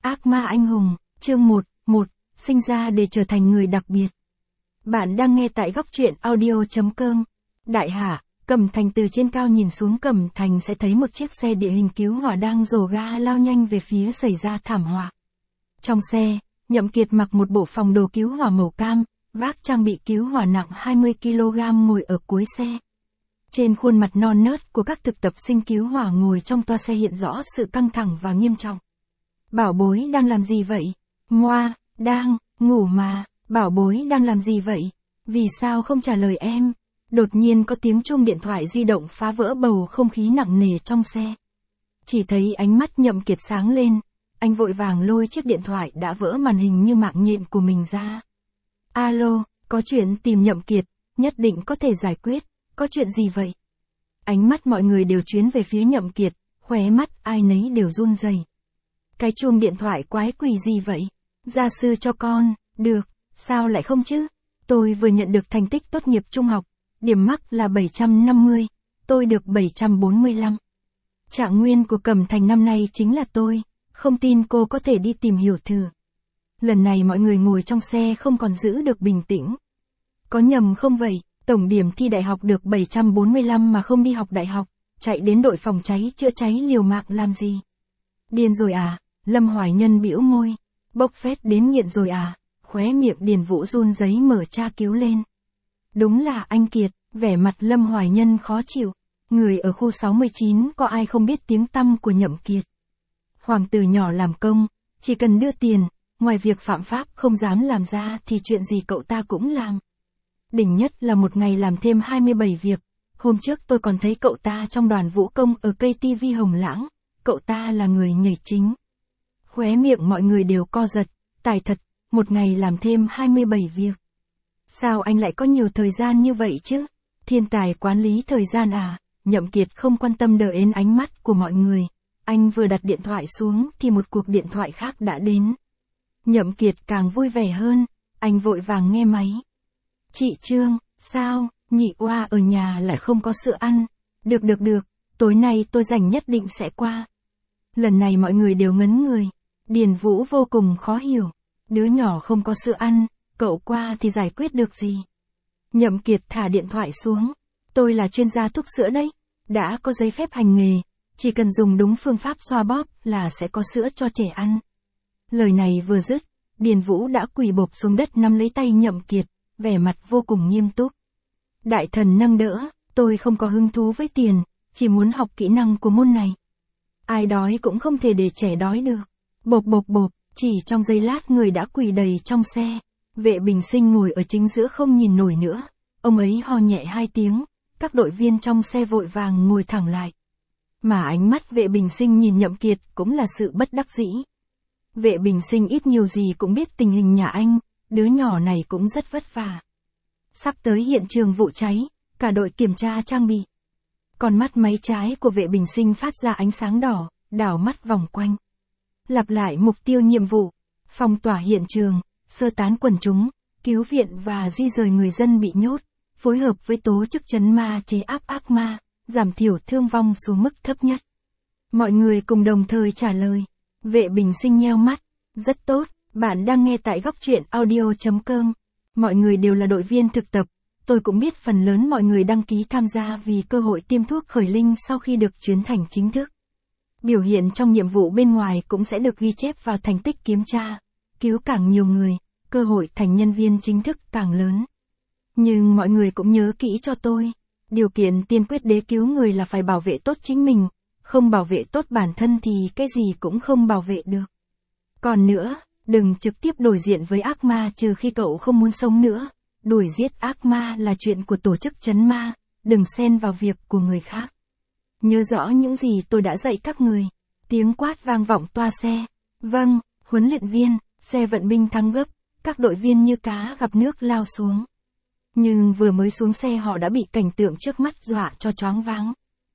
Ác ma anh hùng, chương 1, sinh ra để trở thành người đặc biệt. Bạn đang nghe tại góc truyện audio.com. Đại hạ, Cẩm Thành từ trên cao nhìn xuống Cẩm Thành sẽ thấy một chiếc xe địa hình cứu hỏa đang rồ ga lao nhanh về phía xảy ra thảm họa. Trong xe, Nhậm Kiệt mặc một bộ phòng đồ cứu hỏa màu cam, vác trang bị cứu hỏa nặng 20 kg ngồi ở cuối xe. Trên khuôn mặt non nớt của các thực tập sinh cứu hỏa ngồi trong toa xe hiện rõ sự căng thẳng và nghiêm trọng. Bảo bối đang làm gì vậy? Moa, đang, ngủ mà, bảo bối đang làm gì vậy? Vì sao không trả lời em? Đột nhiên có tiếng chuông điện thoại di động phá vỡ bầu không khí nặng nề trong xe. Chỉ thấy ánh mắt Nhậm Kiệt sáng lên, anh vội vàng lôi chiếc điện thoại đã vỡ màn hình như mạng nhện của mình ra. Alo, có chuyện tìm Nhậm Kiệt, nhất định có thể giải quyết, có chuyện gì vậy? Ánh mắt mọi người đều chuyến về phía Nhậm Kiệt, khóe mắt ai nấy đều run rẩy. Cái chuông điện thoại quái quỷ gì vậy? Gia sư cho con, được, sao lại không chứ? Tôi vừa nhận được thành tích tốt nghiệp trung học, điểm mắc là 750, tôi được 745. Trạng nguyên của Cẩm Thành năm nay chính là tôi, không tin cô có thể đi tìm hiểu thử. Lần này mọi người ngồi trong xe không còn giữ được bình tĩnh. Có nhầm không vậy? Tổng điểm thi đại học được 745 mà không đi học đại học, chạy đến đội phòng cháy chữa cháy liều mạng làm gì? Điên rồi à? Lâm Hoài Nhân bĩu môi. Bốc phét đến nghiện rồi à? Khóe miệng Điền Vũ run giấy mở tra cứu lên. Đúng là anh Kiệt, vẻ mặt Lâm Hoài Nhân khó chịu. Người ở khu 69 có ai không biết tiếng tăm của Nhậm Kiệt. Hoàng tử nhỏ làm công, chỉ cần đưa tiền, ngoài việc phạm pháp không dám làm ra thì chuyện gì cậu ta cũng làm. Đỉnh nhất là một ngày làm thêm 27 việc. Hôm trước tôi còn thấy cậu ta trong đoàn vũ công ở cây TV Hồng Lãng. Cậu ta là người nhảy chính. Khóe miệng mọi người đều co giật. Tài thật, một ngày làm thêm 27 việc. Sao anh lại có nhiều thời gian như vậy chứ? Thiên tài quản lý thời gian à? Nhậm Kiệt không quan tâm đến ánh mắt của mọi người. Anh vừa đặt điện thoại xuống thì một cuộc điện thoại khác đã đến. Nhậm Kiệt càng vui vẻ hơn. Anh vội vàng nghe máy. Chị Trương, sao, nhị oa ở nhà lại không có sữa ăn? Được, tối nay tôi rảnh nhất định sẽ qua. Lần này mọi người đều ngấn người. Điền Vũ vô cùng khó hiểu. Đứa nhỏ không có sữa ăn, cậu qua thì giải quyết được gì? Nhậm Kiệt thả điện thoại xuống. Tôi là chuyên gia thuốc sữa đấy. Đã có giấy phép hành nghề. Chỉ cần dùng đúng phương pháp xoa bóp là sẽ có sữa cho trẻ ăn. Lời này vừa dứt, Điền Vũ đã quỳ bộp xuống đất nắm lấy tay Nhậm Kiệt, vẻ mặt vô cùng nghiêm túc. Đại thần nâng đỡ, tôi không có hứng thú với tiền, chỉ muốn học kỹ năng của môn này. Ai đói cũng không thể để trẻ đói được. Bộp, chỉ trong giây lát người đã quỳ đầy trong xe. Vệ Bình Sinh ngồi ở chính giữa không nhìn nổi nữa. Ông ấy ho nhẹ 2 tiếng, các đội viên trong xe vội vàng ngồi thẳng lại. Mà ánh mắt Vệ Bình Sinh nhìn Nhậm Kiệt cũng là sự bất đắc dĩ. Vệ Bình Sinh ít nhiều gì cũng biết tình hình nhà anh, đứa nhỏ này cũng rất vất vả. Sắp tới hiện trường vụ cháy, cả đội kiểm tra trang bị. Con mắt máy trái của Vệ Bình Sinh phát ra ánh sáng đỏ, đảo mắt vòng quanh. Lặp lại mục tiêu nhiệm vụ, phong tỏa hiện trường, sơ tán quần chúng, cứu viện và di rời người dân bị nhốt, phối hợp với tố chức trấn ma chế áp ác ma, giảm thiểu thương vong xuống mức thấp nhất. Mọi người cùng đồng thời trả lời. Vệ Bình Sinh nheo mắt. Rất tốt, bạn đang nghe tại góc truyện audio.com. Mọi người đều là đội viên thực tập. Tôi cũng biết phần lớn mọi người đăng ký tham gia vì cơ hội tiêm thuốc khởi linh sau khi được chuyển thành chính thức. Biểu hiện trong nhiệm vụ bên ngoài cũng sẽ được ghi chép vào thành tích kiểm tra. Cứu càng nhiều người, cơ hội thành nhân viên chính thức càng lớn. Nhưng mọi người cũng nhớ kỹ cho tôi. Điều kiện tiên quyết để cứu người là phải bảo vệ tốt chính mình. Không bảo vệ tốt bản thân thì cái gì cũng không bảo vệ được. Còn nữa, đừng trực tiếp đối diện với ác ma trừ khi cậu không muốn sống nữa. Đuổi giết ác ma là chuyện của tổ chức trấn ma, đừng xen vào việc của người khác. Nhớ rõ những gì tôi đã dạy các người. Tiếng quát vang vọng toa xe. Vâng, huấn luyện viên, xe vận binh thắng gấp, các đội viên như cá gặp nước lao xuống. Nhưng vừa mới xuống xe họ đã bị cảnh tượng trước mắt dọa cho choáng váng.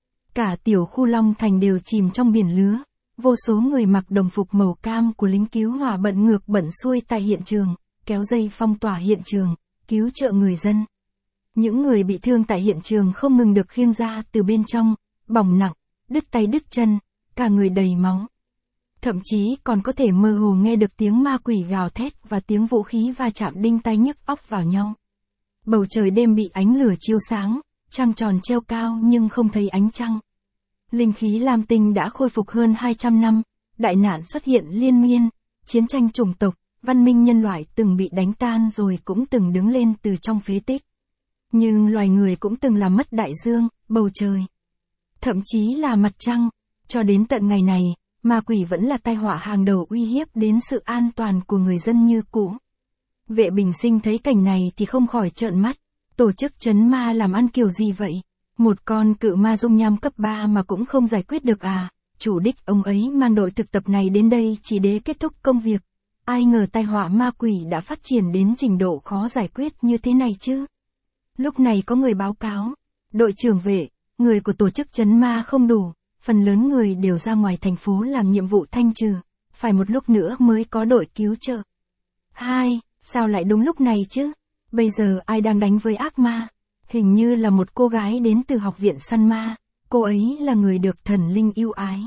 Cả tiểu khu Long Thành đều chìm trong biển lửa. Vô số người mặc đồng phục màu cam của lính cứu hỏa bận ngược bận xuôi tại hiện trường, kéo dây phong tỏa hiện trường, cứu trợ người dân. Những người bị thương tại hiện trường không ngừng được khiêng ra từ bên trong, bỏng nặng, đứt tay đứt chân, cả người đầy máu. Thậm chí còn có thể mơ hồ nghe được tiếng ma quỷ gào thét và tiếng vũ khí va chạm đinh tai nhức óc vào nhau. Bầu trời đêm bị ánh lửa chiếu sáng, trăng tròn treo cao nhưng không thấy ánh trăng. Linh khí Lam Tinh đã khôi phục hơn 200 năm, đại nạn xuất hiện liên miên, chiến tranh chủng tộc, văn minh nhân loại từng bị đánh tan rồi cũng từng đứng lên từ trong phế tích. Nhưng loài người cũng từng làm mất đại dương, bầu trời. Thậm chí là mặt trăng, cho đến tận ngày này, ma quỷ vẫn là tai họa hàng đầu uy hiếp đến sự an toàn của người dân như cũ. Vệ Bình Sinh thấy cảnh này thì không khỏi trợn mắt, tổ chức trấn ma làm ăn kiểu gì vậy? Một con cự ma dung nham cấp 3 mà cũng không giải quyết được à? Chủ đích ông ấy mang đội thực tập này đến đây chỉ để kết thúc công việc. Ai ngờ tai họa ma quỷ đã phát triển đến trình độ khó giải quyết như thế này chứ? Lúc này có người báo cáo, đội trưởng vệ, người của tổ chức trấn ma không đủ, phần lớn người đều ra ngoài thành phố làm nhiệm vụ thanh trừ, phải một lúc nữa mới có đội cứu trợ. Sao lại đúng lúc này chứ? Bây giờ ai đang đánh với ác ma? Hình như là một cô gái đến từ học viện săn ma, cô ấy là người được thần linh yêu ái.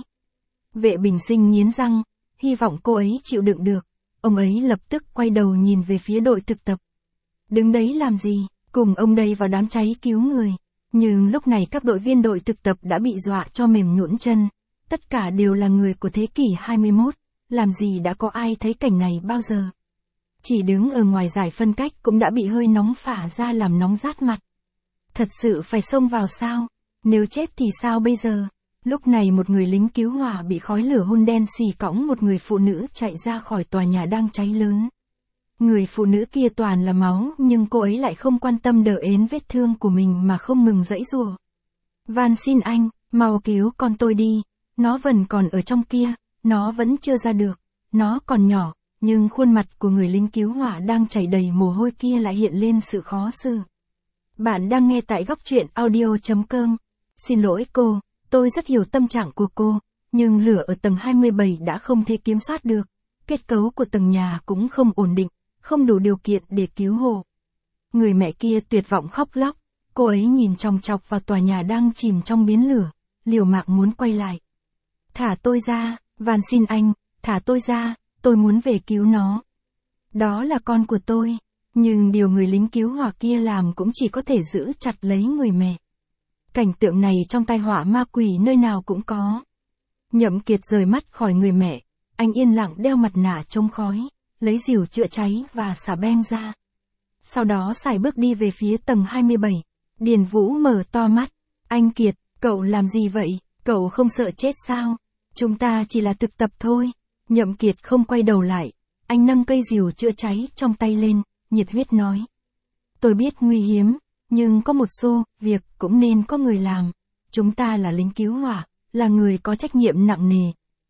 Vệ Bình Sinh nghiến răng, hy vọng cô ấy chịu đựng được. Ông ấy lập tức quay đầu nhìn về phía đội thực tập. Đứng đấy làm gì, cùng ông đây vào đám cháy cứu người. Nhưng lúc này các đội viên đội thực tập đã bị dọa cho mềm nhũn chân. Tất cả đều là người của thế kỷ 21, làm gì đã có ai thấy cảnh này bao giờ. Chỉ đứng ở ngoài giải phân cách cũng đã bị hơi nóng phả ra làm nóng rát mặt. Thật sự phải xông vào sao? Nếu chết thì sao bây giờ? Lúc này một người lính cứu hỏa bị khói lửa hun đen xì cõng một người phụ nữ chạy ra khỏi tòa nhà đang cháy lớn. Người phụ nữ kia toàn là máu nhưng cô ấy lại không quan tâm đỡ ến vết thương của mình mà không ngừng giãy giụa. Van xin anh, mau cứu con tôi đi, nó vẫn còn ở trong kia, nó vẫn chưa ra được, nó còn nhỏ, nhưng khuôn mặt của người lính cứu hỏa đang chảy đầy mồ hôi kia lại hiện lên sự khó xử. Bạn đang nghe tại góc truyện audio.com. Xin lỗi cô, tôi rất hiểu tâm trạng của cô, nhưng lửa ở tầng 27 đã không thể kiểm soát được, kết cấu của tầng nhà cũng không ổn định, không đủ điều kiện để cứu hộ. Người mẹ kia tuyệt vọng khóc lóc, cô ấy nhìn chòng chọc vào tòa nhà đang chìm trong biến lửa, liều mạng muốn quay lại. Thả tôi ra, van xin anh, thả tôi ra, tôi muốn về cứu nó. Đó là con của tôi, nhưng điều người lính cứu hỏa kia làm cũng chỉ có thể giữ chặt lấy người mẹ. Cảnh tượng này trong tai họa ma quỷ nơi nào cũng có. Nhậm Kiệt rời mắt khỏi người mẹ, anh yên lặng đeo mặt nạ chống khói, lấy rìu chữa cháy và xả beng ra. Sau đó sải bước đi về phía tầng 27. Điền Vũ mở to mắt. Anh Kiệt, cậu làm gì vậy? Cậu không sợ chết sao? Chúng ta chỉ là thực tập thôi. Nhậm Kiệt không quay đầu lại. Anh nâng cây rìu chữa cháy trong tay lên, nhiệt huyết nói. Tôi biết nguy hiểm, nhưng có một số việc cũng nên có người làm. Chúng ta là lính cứu hỏa, là người có trách nhiệm nặng nề.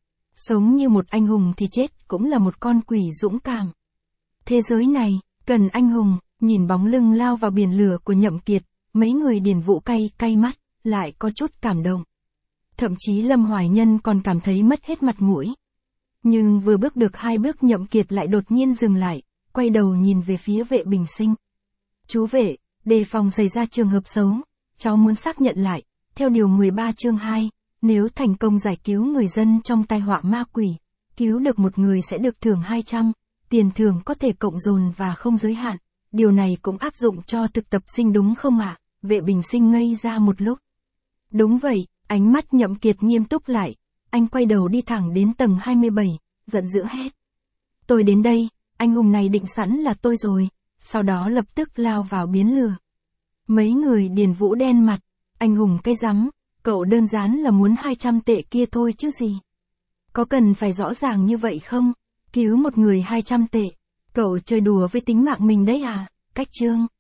Sống như một anh hùng thì chết cũng là một con quỷ dũng cảm. Thế giới này, cần anh hùng. Nhìn bóng lưng lao vào biển lửa của Nhậm Kiệt, mấy người Điền Vũ cay mắt, lại có chút cảm động. Thậm chí Lâm Hoài Nhân còn cảm thấy mất hết mặt mũi. Nhưng vừa bước được 2 bước Nhậm Kiệt lại đột nhiên dừng lại, quay đầu nhìn về phía Vệ Bình Sinh. Chú Vệ, đề phòng xảy ra trường hợp xấu, cháu muốn xác nhận lại, theo điều 13 chương 2, nếu thành công giải cứu người dân trong tai họa ma quỷ, cứu được một người sẽ được thưởng 200, tiền thưởng có thể cộng dồn và không giới hạn. Điều này cũng áp dụng cho thực tập sinh đúng không ạ? Vệ Bình Sinh ngây ra một lúc. Đúng vậy, ánh mắt Nhậm Kiệt nghiêm túc lại. Anh quay đầu đi thẳng đến tầng 27, giận dữ hét. Tôi đến đây, anh hùng này định sẵn là tôi rồi, sau đó lập tức lao vào biến lửa. Mấy người Điền Vũ đen mặt, anh hùng cái rắm, cậu đơn giản là muốn 200 tệ kia thôi chứ gì. Có cần phải rõ ràng như vậy không? Cứu một người 200 tệ. Cậu chơi đùa với tính mạng mình đấy à? Cách chương.